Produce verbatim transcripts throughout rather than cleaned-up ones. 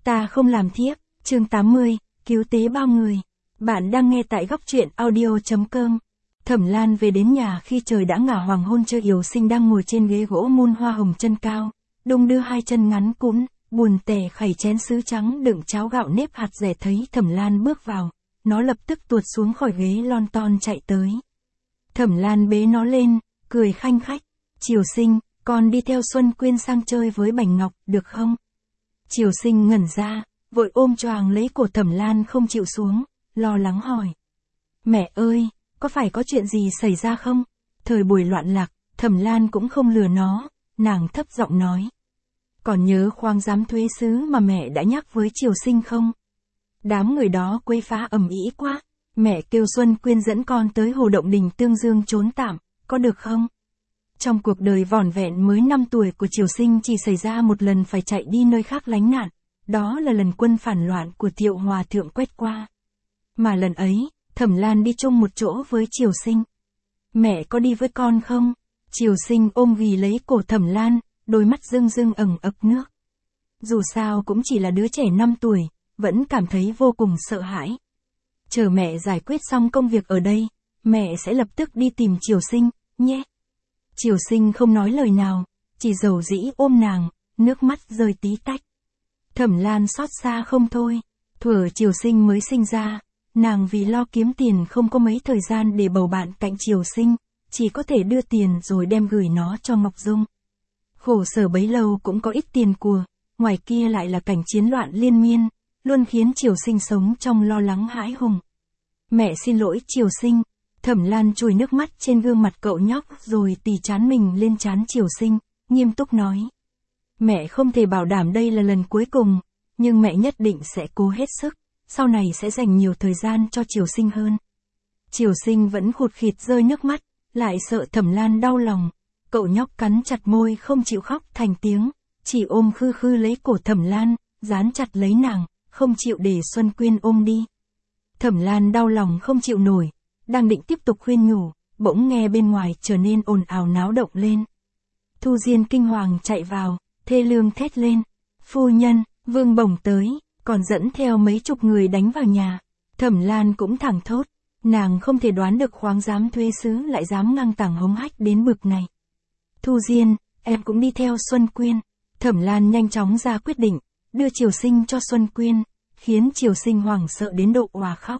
Ta không làm thiếp, chương tám mươi, cứu tế bao người. Bạn đang nghe tại góc truyện audio.com. Thẩm Lan về đến nhà khi trời đã ngả hoàng hôn. Chơi Yểu Sinh đang ngồi trên ghế gỗ mun hoa hồng chân cao, đung đưa hai chân ngắn cũn, buồn tẻ khẩy chén sứ trắng đựng cháo gạo nếp hạt dẻ. Thấy Thẩm Lan bước vào, nó lập tức tuột xuống khỏi ghế lon ton chạy tới. Thẩm Lan bế nó lên, cười khanh khách. Triều Sinh, con đi theo Xuân Quyên sang chơi với Bành Ngọc, được không? Triều Sinh ngẩn ra, vội ôm choàng lấy cổ Thẩm Lan không chịu xuống, lo lắng hỏi. Mẹ ơi, có phải có chuyện gì xảy ra không? Thời buổi loạn lạc, Thẩm Lan cũng không lừa nó, nàng thấp giọng nói. Còn nhớ khoáng giám thuế sứ mà mẹ đã nhắc với Triều Sinh không? Đám người đó quấy phá ầm ĩ quá, mẹ kêu Xuân Quyên dẫn con tới Hồ Động Đình Tương Dương trốn tạm, có được không? Trong cuộc đời vỏn vẹn mới năm tuổi của Triều Sinh chỉ xảy ra một lần phải chạy đi nơi khác lánh nạn, đó là lần quân phản loạn của Thiệu Hòa Thượng quét qua. Mà lần ấy, Thẩm Lan đi chung một chỗ với Triều Sinh. Mẹ có đi với con không? Triều Sinh ôm ghì lấy cổ Thẩm Lan, đôi mắt rưng rưng ẩn ực nước. Dù sao cũng chỉ là đứa trẻ năm tuổi, vẫn cảm thấy vô cùng sợ hãi. Chờ mẹ giải quyết xong công việc ở đây, mẹ sẽ lập tức đi tìm Triều Sinh, nhé. Triều Sinh không nói lời nào, chỉ dầu dĩ ôm nàng, nước mắt rơi tí tách. Thẩm Lan xót xa không thôi, thuở Triều Sinh mới sinh ra, nàng vì lo kiếm tiền không có mấy thời gian để bầu bạn cạnh Triều Sinh, chỉ có thể đưa tiền rồi đem gửi nó cho Ngọc Dung. Khổ sở bấy lâu cũng có ít tiền của, ngoài kia lại là cảnh chiến loạn liên miên, luôn khiến Triều Sinh sống trong lo lắng hãi hùng. Mẹ xin lỗi Triều Sinh. Thẩm Lan chùi nước mắt trên gương mặt cậu nhóc rồi tì trán mình lên trán Triều Sinh, nghiêm túc nói. Mẹ không thể bảo đảm đây là lần cuối cùng, nhưng mẹ nhất định sẽ cố hết sức, sau này sẽ dành nhiều thời gian cho Triều Sinh hơn. Triều Sinh vẫn khụt khịt rơi nước mắt, lại sợ Thẩm Lan đau lòng, cậu nhóc cắn chặt môi không chịu khóc thành tiếng, chỉ ôm khư khư lấy cổ Thẩm Lan, dán chặt lấy nàng, không chịu để Xuân Quyên ôm đi. Thẩm Lan đau lòng không chịu nổi. Đang định tiếp tục khuyên nhủ, bỗng nghe bên ngoài trở nên ồn ào náo động lên. Thu Diên kinh hoàng chạy vào, thê lương thét lên. Phu nhân, Vương Bổng tới, còn dẫn theo mấy chục người đánh vào nhà. Thẩm Lan cũng thẳng thốt, nàng không thể đoán được khoáng giám thuế sứ lại dám ngang tàng hống hách đến bực này. Thu Diên, em cũng đi theo Xuân Quyên. Thẩm Lan nhanh chóng ra quyết định, đưa Triều Sinh cho Xuân Quyên, khiến Triều Sinh hoảng sợ đến độ òa khóc.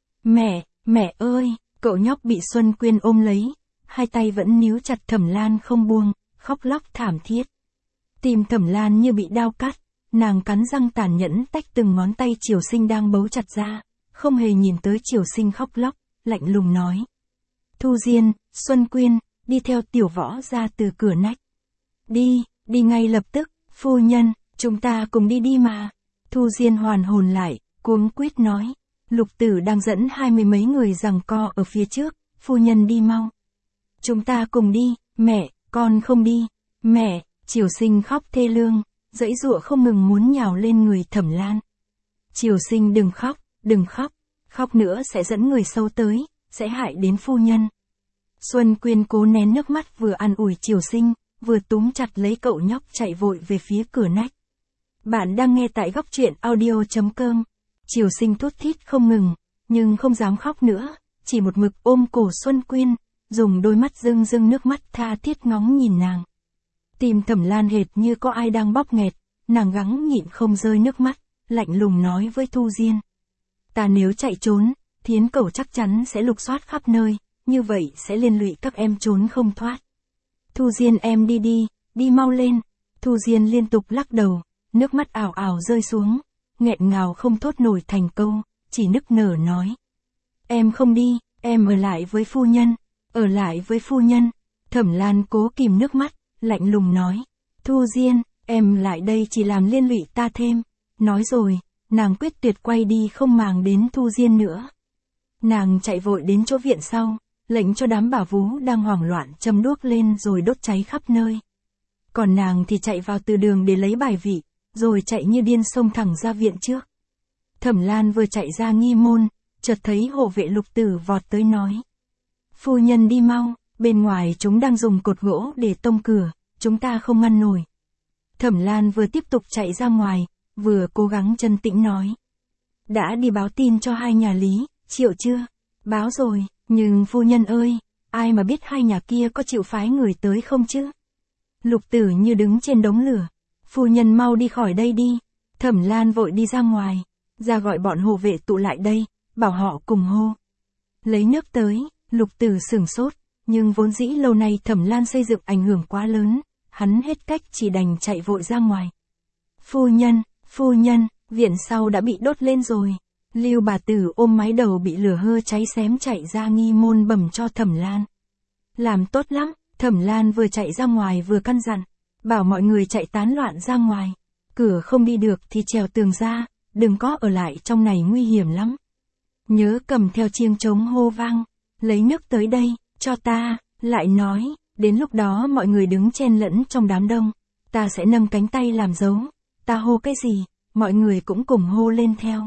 Mẹ! Mẹ ơi, cậu nhóc bị Xuân Quyên ôm lấy, hai tay vẫn níu chặt Thẩm Lan không buông, khóc lóc thảm thiết. Tim Thẩm Lan như bị đao cắt, nàng cắn răng tàn nhẫn tách từng ngón tay Triều Sinh đang bấu chặt ra, không hề nhìn tới Triều Sinh khóc lóc, lạnh lùng nói. Thu Diên, Xuân Quyên, đi theo Tiểu Võ ra từ cửa nách. Đi, đi ngay lập tức, phu nhân, chúng ta cùng đi đi mà. Thu Diên hoàn hồn lại, cuống quýt nói. Lục Tử đang dẫn hai mươi mấy người giằng co ở phía trước, phu nhân đi mau. Chúng ta cùng đi, mẹ, con không đi, mẹ, Triều Sinh khóc thê lương, dãy giụa không ngừng muốn nhào lên người Thẩm Lan. Triều Sinh đừng khóc, đừng khóc, khóc nữa sẽ dẫn người xấu tới, sẽ hại đến phu nhân. Xuân Quyên cố nén nước mắt vừa an ủi Triều Sinh, vừa túm chặt lấy cậu nhóc chạy vội về phía cửa nách. Bạn đang nghe tại góc truyện audio.com. Triều Sinh thút thít không ngừng, nhưng không dám khóc nữa, chỉ một mực ôm cổ Xuân Quyên, dùng đôi mắt rưng rưng nước mắt tha thiết ngóng nhìn nàng. Tim Thẩm Lan hệt như có ai đang bóp nghẹt, nàng gắng nhịn không rơi nước mắt, lạnh lùng nói với Thu Diên. Ta nếu chạy trốn, Thiến Cẩu chắc chắn sẽ lục soát khắp nơi, như vậy sẽ liên lụy các em trốn không thoát. Thu Diên em đi đi, đi mau lên. Thu Diên liên tục lắc đầu, nước mắt ảo ảo rơi xuống. Nghẹn ngào không thốt nổi thành câu, chỉ nức nở nói. Em không đi, em ở lại với phu nhân, ở lại với phu nhân. Thẩm Lan cố kìm nước mắt, lạnh lùng nói. Thu Diên, em lại đây chỉ làm liên lụy ta thêm. Nói rồi, nàng quyết tuyệt quay đi không màng đến Thu Diên nữa. Nàng chạy vội đến chỗ viện sau, lệnh cho đám bà vú đang hoảng loạn châm đuốc lên rồi đốt cháy khắp nơi. Còn nàng thì chạy vào từ đường để lấy bài vị, rồi chạy như điên xông thẳng ra viện trước. Thẩm Lan vừa chạy ra nghi môn, chợt thấy hộ vệ Lục Tử vọt tới nói. Phu nhân đi mau, bên ngoài chúng đang dùng cột gỗ để tông cửa, chúng ta không ngăn nổi. Thẩm Lan vừa tiếp tục chạy ra ngoài, vừa cố gắng trấn tĩnh nói. Đã đi báo tin cho hai nhà Lý, Triệu chưa? Báo rồi, nhưng phu nhân ơi, ai mà biết hai nhà kia có chịu phái người tới không chứ? Lục Tử như đứng trên đống lửa. Phu nhân mau đi khỏi đây đi. Thẩm Lan vội đi ra ngoài, ra gọi bọn hộ vệ tụ lại đây, bảo họ cùng hô. Lấy nước tới, Lục Tử sửng sốt, nhưng vốn dĩ lâu nay Thẩm Lan xây dựng ảnh hưởng quá lớn, hắn hết cách chỉ đành chạy vội ra ngoài. Phu nhân, phu nhân, viện sau đã bị đốt lên rồi. Lưu bà tử ôm mái đầu bị lửa hơ cháy xém chạy ra nghi môn bẩm cho Thẩm Lan. Làm tốt lắm, Thẩm Lan vừa chạy ra ngoài vừa căn dặn, bảo mọi người chạy tán loạn ra ngoài. Cửa không đi được thì trèo tường ra, đừng có ở lại trong này nguy hiểm lắm. Nhớ cầm theo chiêng trống hô vang, lấy nước tới đây, cho ta, lại nói, đến lúc đó mọi người đứng chen lẫn trong đám đông, ta sẽ nâng cánh tay làm dấu, ta hô cái gì, mọi người cũng cùng hô lên theo.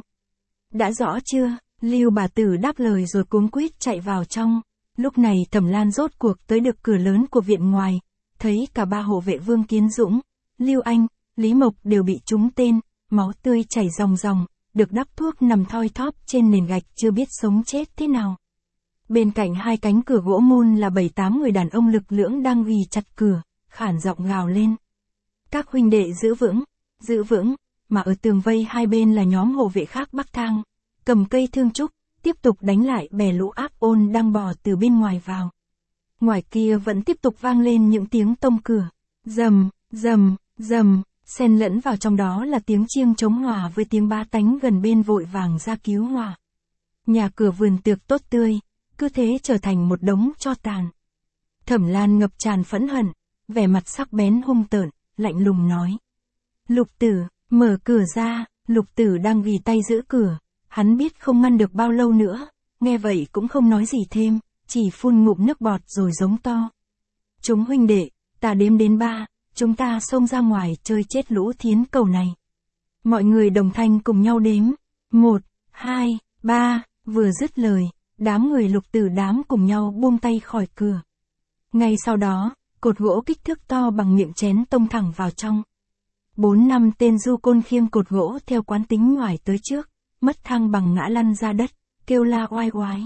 Đã rõ chưa? Lưu bà tử đáp lời rồi cuống quýt chạy vào trong. Lúc này Thẩm Lan rốt cuộc tới được cửa lớn của viện ngoài, thấy cả ba hộ vệ Vương Kiến Dũng, Lưu Anh, Lý Mộc đều bị trúng tên, máu tươi chảy ròng ròng, được đắp thuốc nằm thoi thóp trên nền gạch chưa biết sống chết thế nào. Bên cạnh hai cánh cửa gỗ môn là bảy tám người đàn ông lực lưỡng đang ghi chặt cửa, khản giọng gào lên. Các huynh đệ giữ vững, giữ vững, mà ở tường vây hai bên là nhóm hộ vệ khác bắc thang, cầm cây thương trúc, tiếp tục đánh lại bè lũ ác ôn đang bò từ bên ngoài vào. Ngoài kia vẫn tiếp tục vang lên những tiếng tông cửa, rầm, rầm, rầm, xen lẫn vào trong đó là tiếng chiêng trống hòa với tiếng ba tánh gần bên vội vàng ra cứu hỏa. Nhà cửa vườn tược tốt tươi, cứ thế trở thành một đống tro tàn. Thẩm Lan ngập tràn phẫn hận, vẻ mặt sắc bén hung tợn, lạnh lùng nói. Lục Tử, mở cửa ra. Lục Tử đang ghi tay giữ cửa, hắn biết không ngăn được bao lâu nữa, nghe vậy cũng không nói gì thêm, chỉ phun ngụm nước bọt rồi giống to. Chúng huynh đệ, ta đếm đến ba, chúng ta xông ra ngoài chơi chết lũ thiến cầu này. Mọi người đồng thanh cùng nhau đếm, một, hai, ba, vừa dứt lời, đám người Lục Tử đám cùng nhau buông tay khỏi cửa. Ngay sau đó, cột gỗ kích thước to bằng miệng chén tông thẳng vào trong. Bốn năm tên du côn khiêng cột gỗ theo quán tính ngoài tới trước, mất thăng bằng ngã lăn ra đất, kêu la oai oái.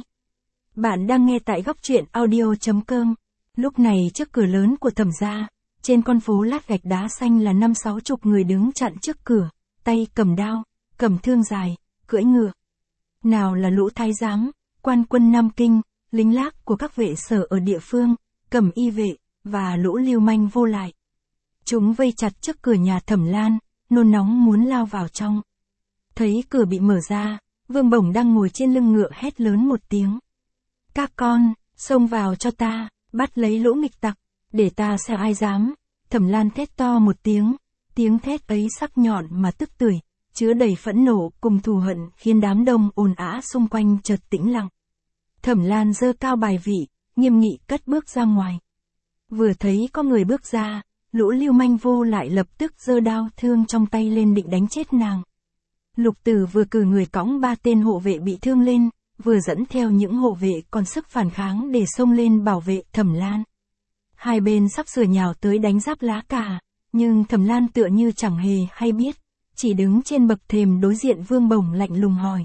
Bạn đang nghe tại góc truyện audio chấm com. Lúc này trước cửa lớn của Thẩm gia, trên con phố lát gạch đá xanh là năm sáu chục người đứng chặn trước cửa, tay cầm đao, cầm thương dài, cưỡi ngựa. Nào là lũ thái giám, quan quân Nam Kinh, lính lác của các vệ sở ở địa phương, cầm y vệ, và lũ lưu manh vô lại. Chúng vây chặt trước cửa nhà Thẩm Lan, nôn nóng muốn lao vào trong. Thấy cửa bị mở ra, Vương Bổng đang ngồi trên lưng ngựa hét lớn một tiếng. Các con, xông vào cho ta, bắt lấy lũ nghịch tặc, để ta xem ai dám. Thẩm Lan thét to một tiếng, tiếng thét ấy sắc nhọn mà tức tưởi, chứa đầy phẫn nộ cùng thù hận khiến đám đông ồn ào xung quanh chợt tĩnh lặng. Thẩm Lan giơ cao bài vị, nghiêm nghị cất bước ra ngoài. Vừa thấy có người bước ra, lũ lưu manh vô lại lập tức giơ đao thương trong tay lên định đánh chết nàng. Lục Tử vừa cử người cõng ba tên hộ vệ bị thương lên, vừa dẫn theo những hộ vệ còn sức phản kháng để xông lên bảo vệ Thẩm Lan. Hai bên sắp sửa nhào tới đánh giáp lá cà, nhưng Thẩm Lan tựa như chẳng hề hay biết, chỉ đứng trên bậc thềm đối diện Vương Bổng lạnh lùng hỏi.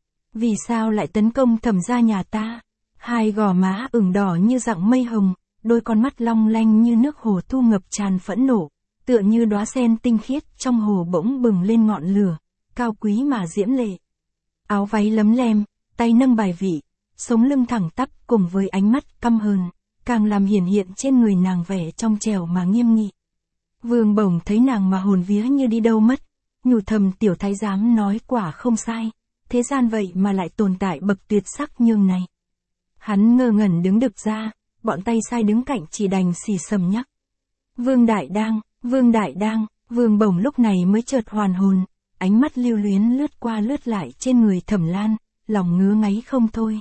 Vì sao lại tấn công Thẩm gia nhà ta? Hai gò má ửng đỏ như dạng mây hồng, đôi con mắt long lanh như nước hồ thu ngập tràn phẫn nộ, tựa như đóa sen tinh khiết trong hồ bỗng bừng lên ngọn lửa, cao quý mà diễm lệ. Áo váy lấm lem, tay nâng bài vị, sống lưng thẳng tắp cùng với ánh mắt căm hờn, càng làm hiển hiện trên người nàng vẻ trong trẻo mà nghiêm nghị. Vương Bổng thấy nàng mà hồn vía như đi đâu mất, nhủ thầm tiểu thái giám nói quả không sai, thế gian vậy mà lại tồn tại bậc tuyệt sắc nhường này. Hắn ngơ ngẩn đứng đực ra, bọn tay sai đứng cạnh chỉ đành xì xầm nhắc. Vương Đại Đang, Vương Đại Đang, Vương Bổng lúc này mới chợt hoàn hồn, ánh mắt lưu luyến lướt qua lướt lại trên người Thẩm Lan, lòng ngứa ngáy không thôi.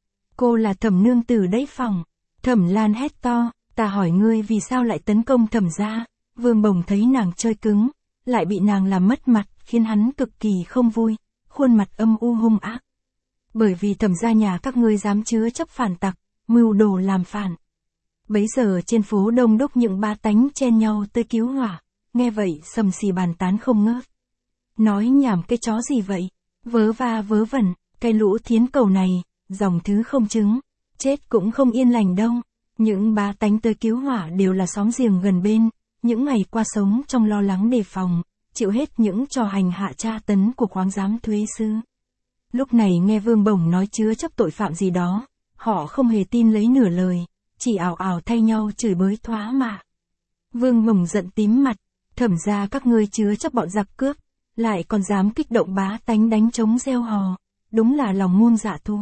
Cô là Thẩm nương tử đấy phòng. Thẩm Lan hét to, ta hỏi ngươi vì sao lại tấn công Thẩm gia? Vương Bổng thấy nàng chơi cứng, lại bị nàng làm mất mặt, khiến hắn cực kỳ không vui, khuôn mặt âm u hung ác. Bởi vì Thẩm gia nhà các ngươi dám chứa chấp phản tặc, mưu đồ làm phản. Bấy giờ trên phố đông đúc những ba tánh chen nhau tới cứu hỏa, nghe vậy sầm xì bàn tán không ngớt. Nói nhảm cái chó gì vậy? Vớ va vớ vẩn, cái lũ thiến cầu này, dòng thứ không chứng. Chết cũng không yên lành đâu. Những bá tánh tới cứu hỏa đều là xóm giềng gần bên, những ngày qua sống trong lo lắng đề phòng, chịu hết những trò hành hạ tra tấn của khoáng giám thuế sư. Lúc này nghe Vương Bổng nói chứa chấp tội phạm gì đó, họ không hề tin lấy nửa lời, chỉ ảo ảo thay nhau chửi bới thoá mạ. Vương Bổng giận tím mặt, thẩm ra các ngươi chứa chấp bọn giặc cướp, lại còn dám kích động bá tánh đánh trống reo hò, đúng là lòng muôn dạ thú.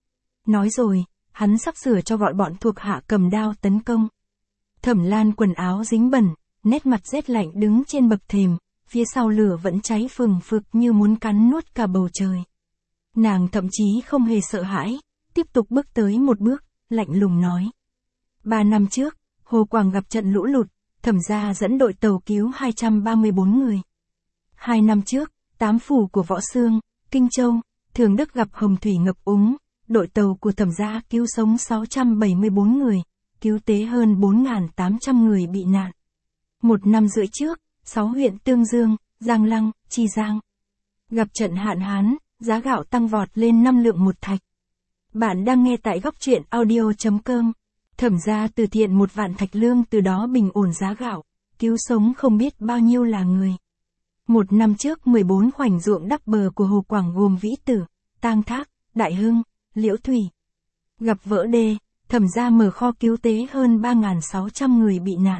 Nói rồi, hắn sắp sửa cho gọi bọn thuộc hạ cầm đao tấn công. Thẩm Lan quần áo dính bẩn, nét mặt rét lạnh đứng trên bậc thềm, phía sau lửa vẫn cháy phừng phực như muốn cắn nuốt cả bầu trời. Nàng thậm chí không hề sợ hãi, tiếp tục bước tới một bước, lạnh lùng nói. Ba năm trước, Hồ Quảng gặp trận lũ lụt, thẩm gia dẫn đội tàu cứu hai trăm ba mươi bốn người. Hai năm trước, tám phủ của Võ Xương, Kinh Châu, Thường Đức gặp hồng thủy ngập úng, đội tàu của thẩm gia cứu sống sáu trăm bảy mươi bốn người, cứu tế hơn bốn nghìn tám trăm người bị nạn. Một năm rưỡi trước, sáu huyện Tương Dương, Giang Lăng, Chi Giang gặp trận hạn hán, giá gạo tăng vọt lên năm lượng một thạch. Bạn đang nghe tại góc truyện audio chấm com. Thẩm gia từ thiện một vạn thạch lương từ đó bình ổn giá gạo, cứu sống không biết bao nhiêu là người. Một năm trước mười bốn khoảnh ruộng đắp bờ của Hồ Quảng gồm Vĩ Tử, Tang Thác, Đại Hưng, Liễu Thủy gặp vỡ đê, thẩm gia mở kho cứu tế hơn ba nghìn sáu trăm người bị nạn.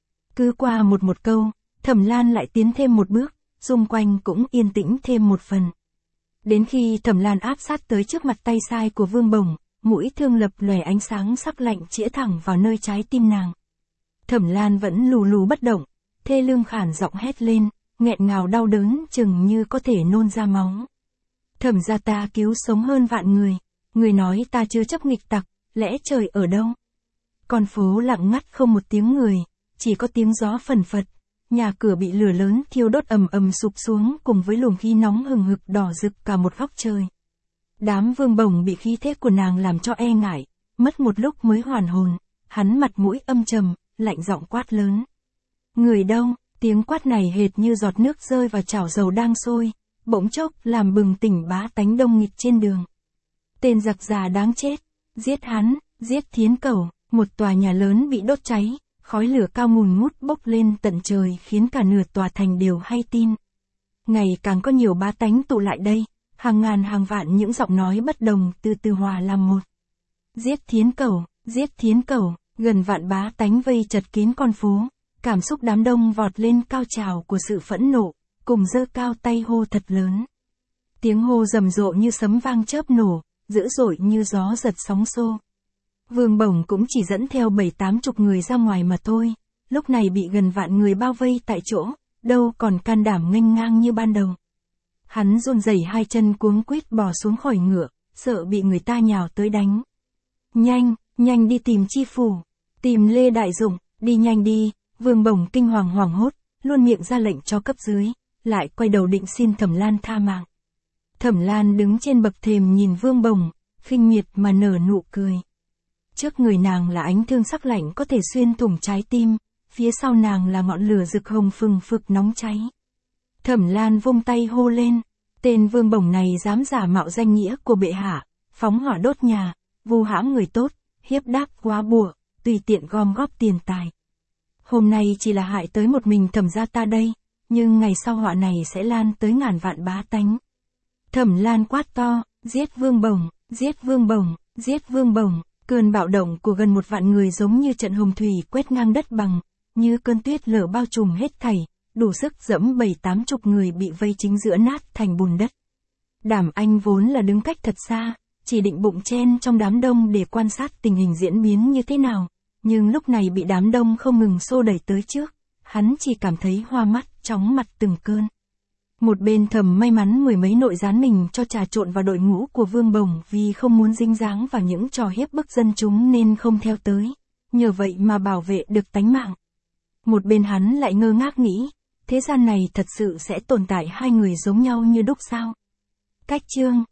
Cứ qua một một câu, Thẩm Lan lại tiến thêm một bước, xung quanh cũng yên tĩnh thêm một phần. Đến khi Thẩm Lan áp sát tới trước mặt tay sai của Vương Bổng, mũi thương lập lòe ánh sáng sắc lạnh chĩa thẳng vào nơi trái tim nàng. Thẩm Lan vẫn lù lù bất động, thê lương khản giọng hét lên, nghẹn ngào đau đớn chừng như có thể nôn ra máu. Thẩm gia ta cứu sống hơn vạn người, người nói ta chưa chấp nghịch tặc, lẽ trời ở đâu? Con phố lặng ngắt không một tiếng người, chỉ có tiếng gió phần phật, nhà cửa bị lửa lớn thiêu đốt ầm ầm sụp xuống cùng với luồng khí nóng hừng hực đỏ rực cả một góc trời. Đám Vương Bổng bị khí thế của nàng làm cho e ngại, mất một lúc mới hoàn hồn, hắn mặt mũi âm trầm, lạnh giọng quát lớn. Người đâu? Tiếng quát này hệt như giọt nước rơi vào chảo dầu đang sôi, bỗng chốc làm bừng tỉnh bá tánh đông nghịt trên đường. Tên giặc già đáng chết, giết hắn, giết thiến cầu, một tòa nhà lớn bị đốt cháy, khói lửa cao ngùn ngút bốc lên tận trời khiến cả nửa tòa thành đều hay tin. Ngày càng có nhiều bá tánh tụ lại đây, hàng ngàn hàng vạn những giọng nói bất đồng từ từ hòa làm một. Giết thiến cầu, giết thiến cầu, gần vạn bá tánh vây chật kín con phố, cảm xúc đám đông vọt lên cao trào của sự phẫn nộ, cùng giơ cao tay hô thật lớn. Tiếng hô rầm rộ như sấm vang chớp nổ, dữ dội như gió giật sóng xô. Vương Bổng cũng chỉ dẫn theo bảy tám chục người ra ngoài mà thôi, lúc này bị gần vạn người bao vây tại chỗ, đâu còn can đảm nghênh ngang như ban đầu. Hắn run rẩy hai chân cuống quýt bò xuống khỏi ngựa, sợ bị người ta nhào tới đánh. Nhanh, nhanh đi tìm Chi Phủ, tìm Lê Đại Dụng, đi nhanh đi. Vương Bổng kinh hoàng hoảng hốt, luôn miệng ra lệnh cho cấp dưới, lại quay đầu định xin Thẩm Lan tha mạng. Thẩm Lan đứng trên bậc thềm nhìn Vương Bổng, khinh miệt mà nở nụ cười. Trước người nàng là ánh thương sắc lạnh có thể xuyên thủng trái tim, phía sau nàng là ngọn lửa rực hồng phừng phực nóng cháy. Thẩm Lan vung tay hô lên, tên Vương Bổng này dám giả mạo danh nghĩa của bệ hạ, phóng hỏa đốt nhà, vu hãm người tốt, hiếp đáp quá bùa, tùy tiện gom góp tiền tài. Hôm nay chỉ là hại tới một mình Thẩm gia ta đây, nhưng ngày sau họa này sẽ lan tới ngàn vạn bá tánh. Thẩm Lan quát to, giết Vương Bổng, giết Vương Bổng, giết Vương Bổng. Cơn bạo động của gần một vạn người giống như trận hồng thủy quét ngang đất bằng, như cơn tuyết lở bao trùm hết thảy, đủ sức dẫm bảy tám chục người bị vây chính giữa nát thành bùn đất. Đảm Anh vốn là đứng cách thật xa, chỉ định bụng chen trong đám đông để quan sát tình hình diễn biến như thế nào, nhưng lúc này bị đám đông không ngừng xô đẩy tới trước, hắn chỉ cảm thấy hoa mắt, chóng mặt từng cơn. Một bên Thẩm may mắn mười mấy nội gián mình cho trà trộn vào đội ngũ của Vương Bổng vì không muốn dính dáng vào những trò hiếp bức dân chúng nên không theo tới, nhờ vậy mà bảo vệ được tánh mạng. Một bên hắn lại ngơ ngác nghĩ, thế gian này thật sự sẽ tồn tại hai người giống nhau như đúc sao? Cách chương